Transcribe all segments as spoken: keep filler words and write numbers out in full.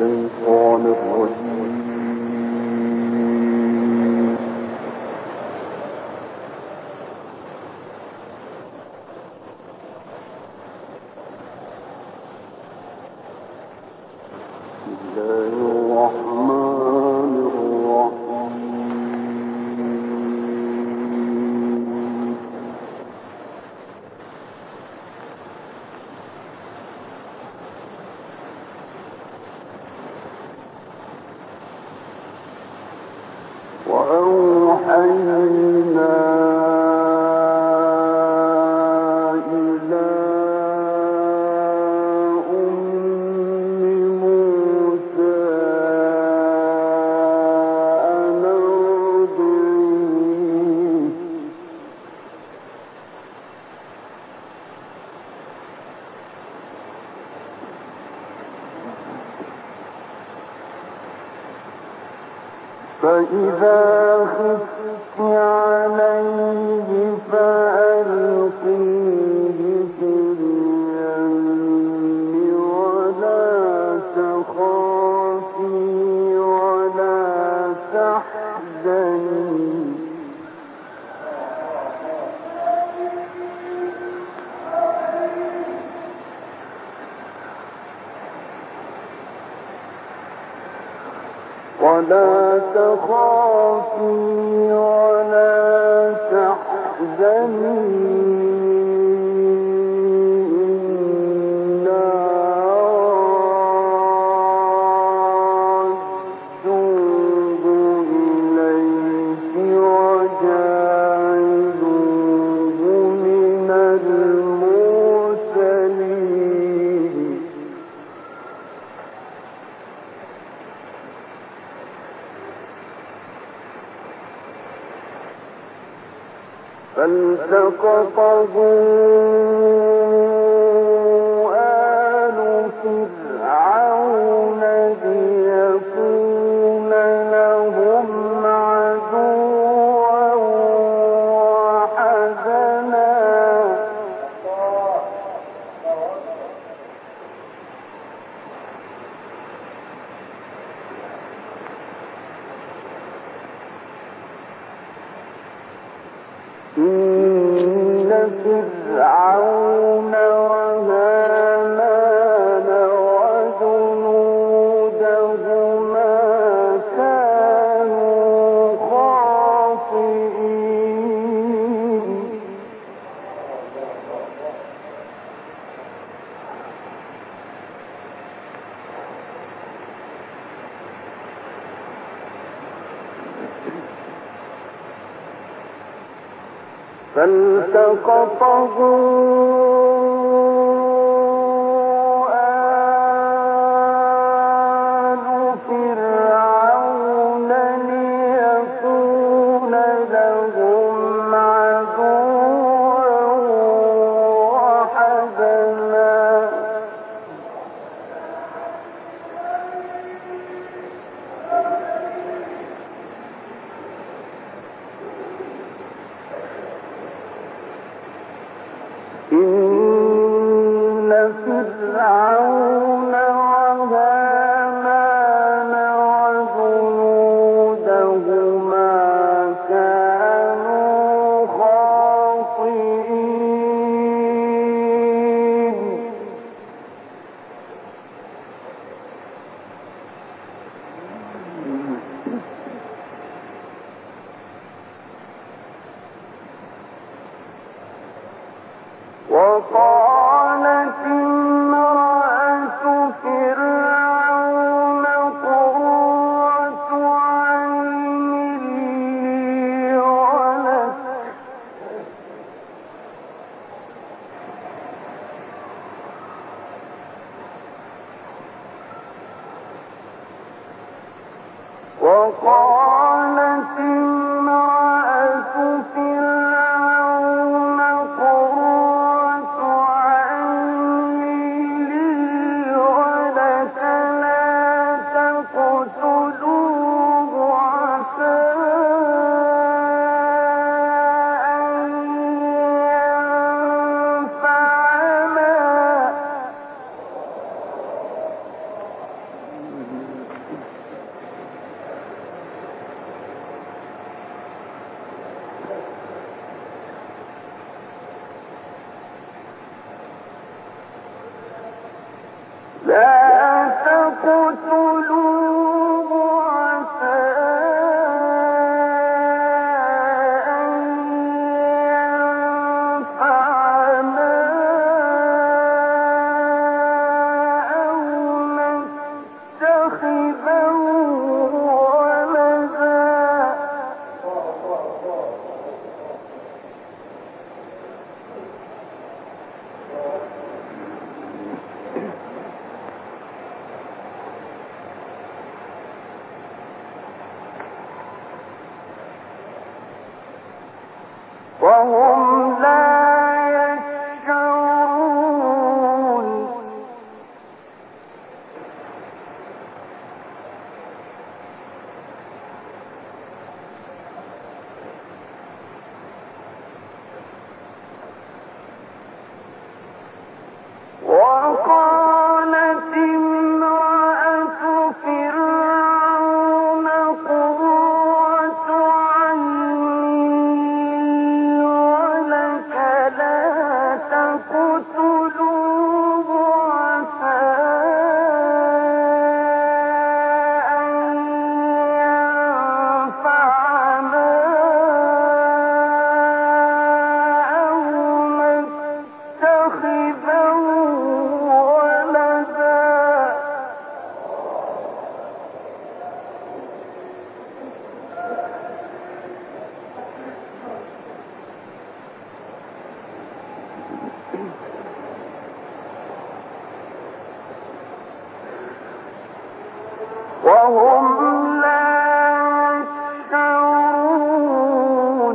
الشيطان الرجيم. بسم الله الرحمن الرحيم. وأوحينا إلى أم موسى أن أرضعيه فإذا خفت عليه فألقيه في اليم ولا تخافي ولا تحزني ولا تخافي ولا تحزني إنا رادوه إليك وجاعلوه من المرسلين. فالتقطه آل فرعون ليكون لهم عدوا وحزنا إن فرعون وهامان وجنودهما كانوا خاطئين. فالتقطه آل فرعون ليكون لهم عدوا وحزنا إن فرعون وهامان وجنودهما كانوا خاطئين. وقالت امرأة فرعون قرة عين لي ولك وقالت امرأة فرعون قرة عين لي ولك لا تقتلوه عسى أن ينفعنا وهم لا يشعرون وقالت امرأة فرعون قرة عين ولك لا تقتلوه عسى أن ينفعنا أو نتخذه ولدا وهم لا يشعرون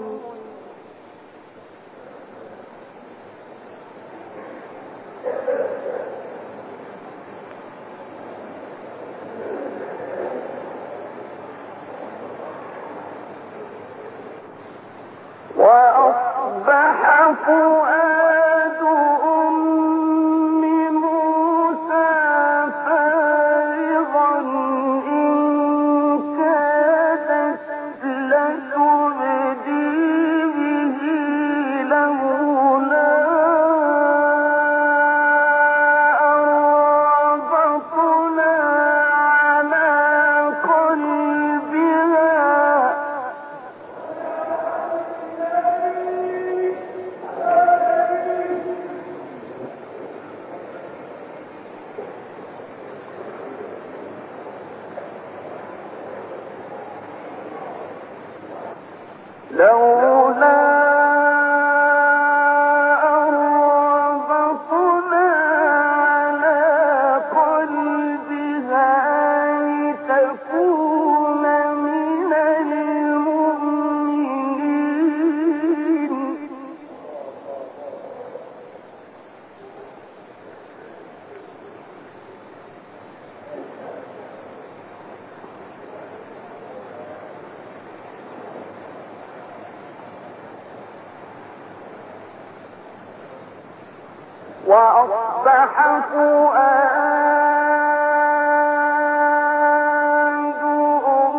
وأصبح فؤاد أم موسى فارغا إن كادت لتبدي به لولا أن ربطنا على قلبها لولا أن ربطنا على قلبها لتكون من المؤمنين وأصبح فؤاد أم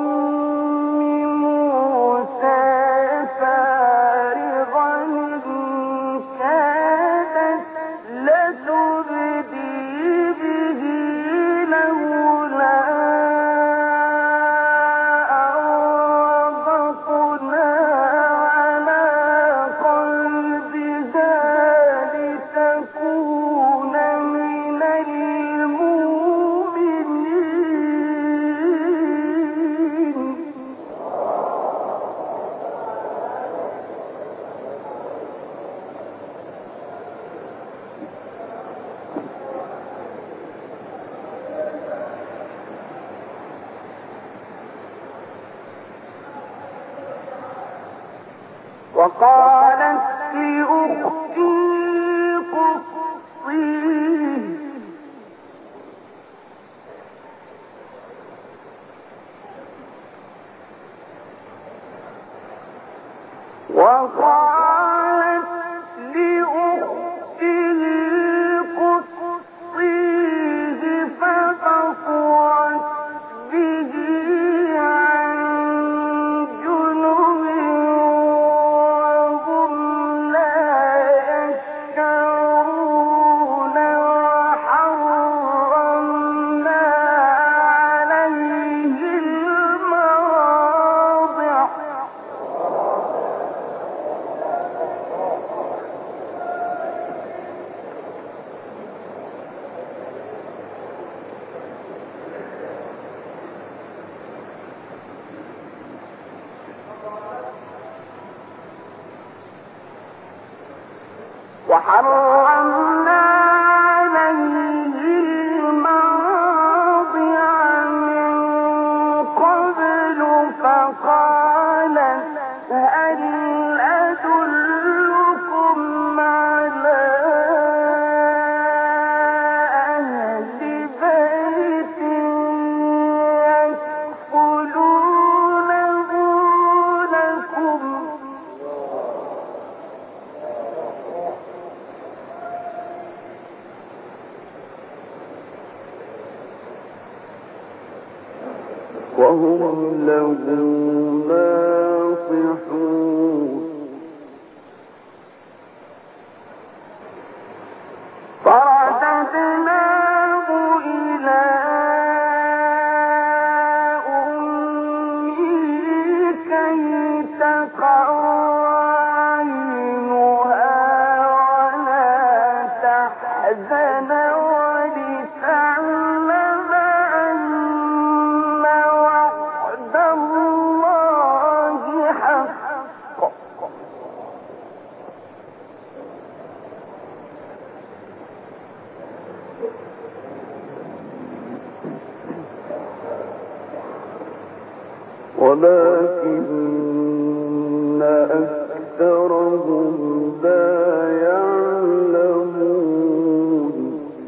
موسى فارغا إن كادت لتبدي به لولا أن ربطنا على قلبها لتكون من المؤمنين وقالت لأختي قصيه وقالت لأخته قصيه فبصرت به عن جنب وهم لا يشعرون وحرمنا وحرمنا عليه المراضع من قبل فقالت هل أدلكم على أهل بيت يكفلونه لكم وهم له ناصحون فرددناه إلى أمه كي تقر عينها ولا تحزن ولتعلم أن وعد الله حق ولكن أكثرهم لا يعلمون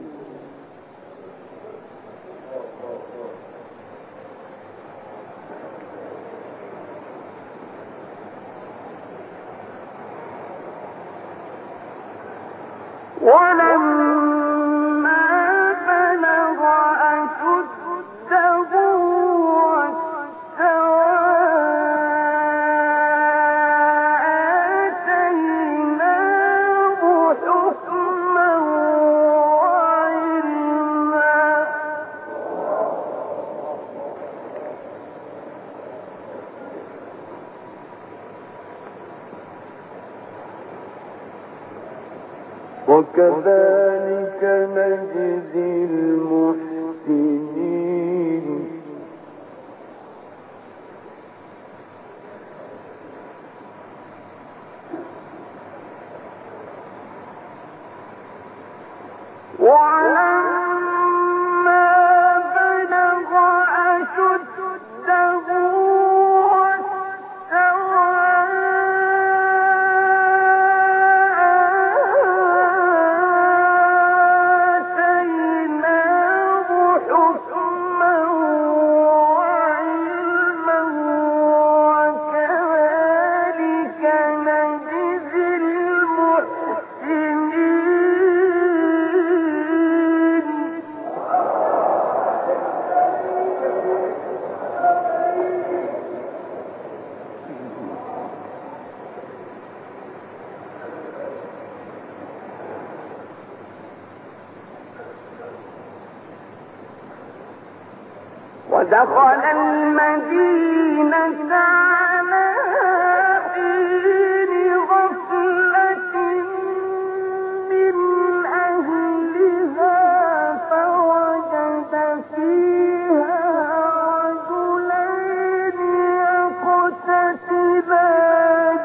ولما بلغ أشده واستوى آتيناه حكما وعلما وكذلك نجزي المحسنين ولما بلغ أشده ودخل المدينة على حين غفلة من أهلها فوجد فيها رجلين يقتتلان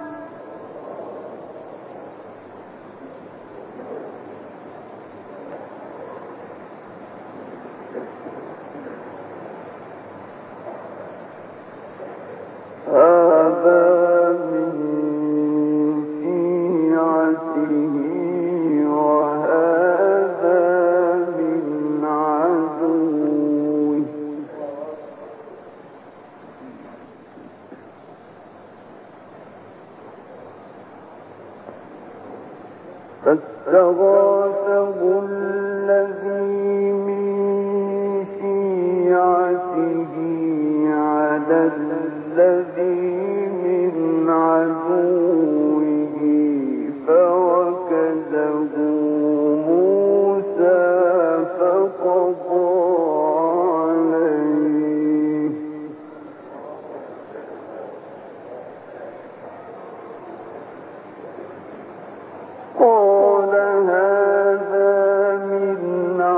هذا من شيعته وهذا من عدوه فاستغاثه الذي من شيعته على الذي من عدوه فوكزه موسى فقضى عليه قال هذا من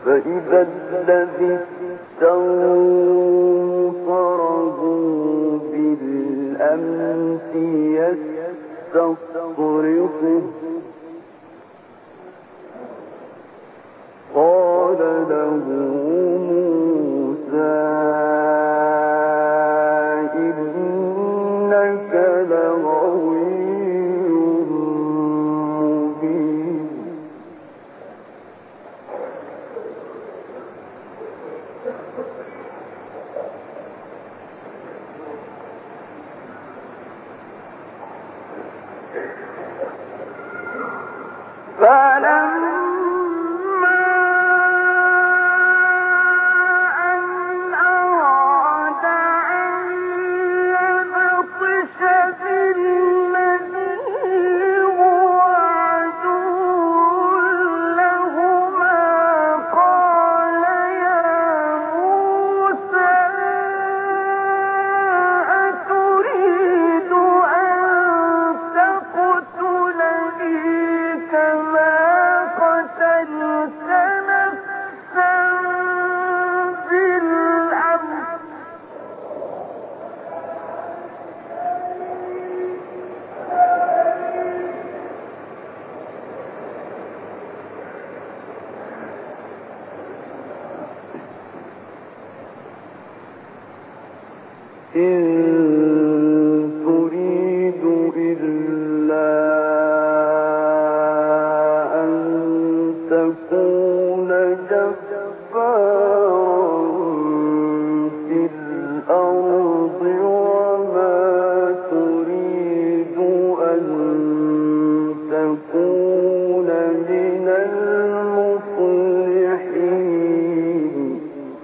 فإذا الذي استنصره بالأمس يستصرخه قال له موسى إنك لغوي مبين فلما إن تريد إلا أن تكون جبارا في الأرض وما تريد أن تكون من المصلحين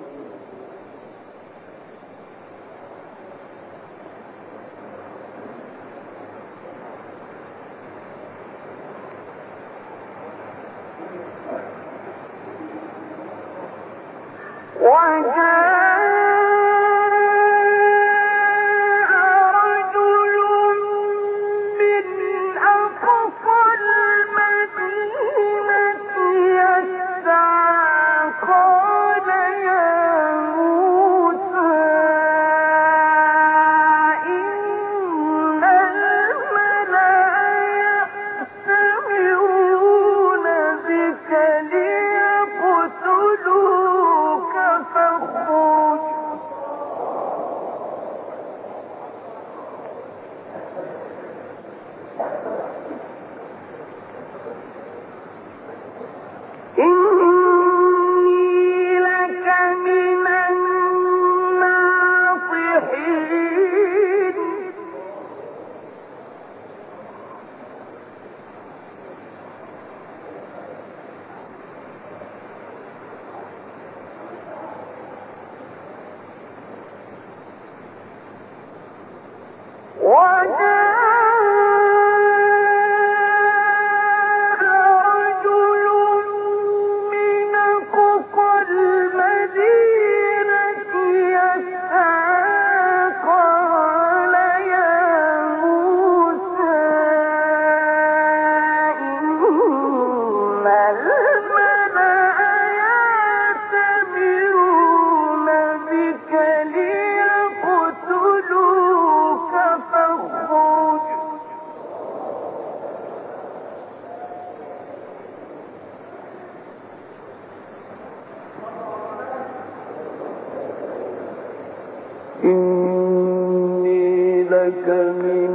إني لك من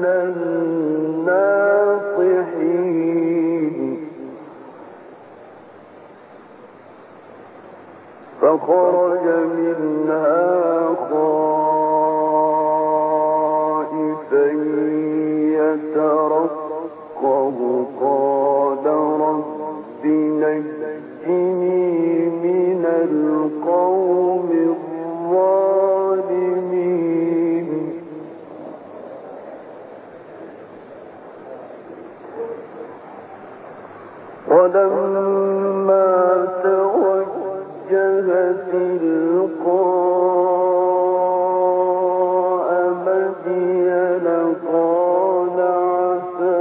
الناصحين فخرج منها خائفا يترقب قال رب نجني من القوم الظالمين ولما توجه تلقاء مدين قال عسى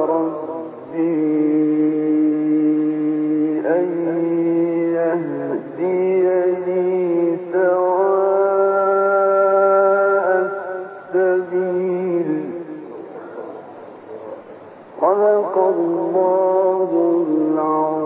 ربي أن يهديني صدق الله العظيم.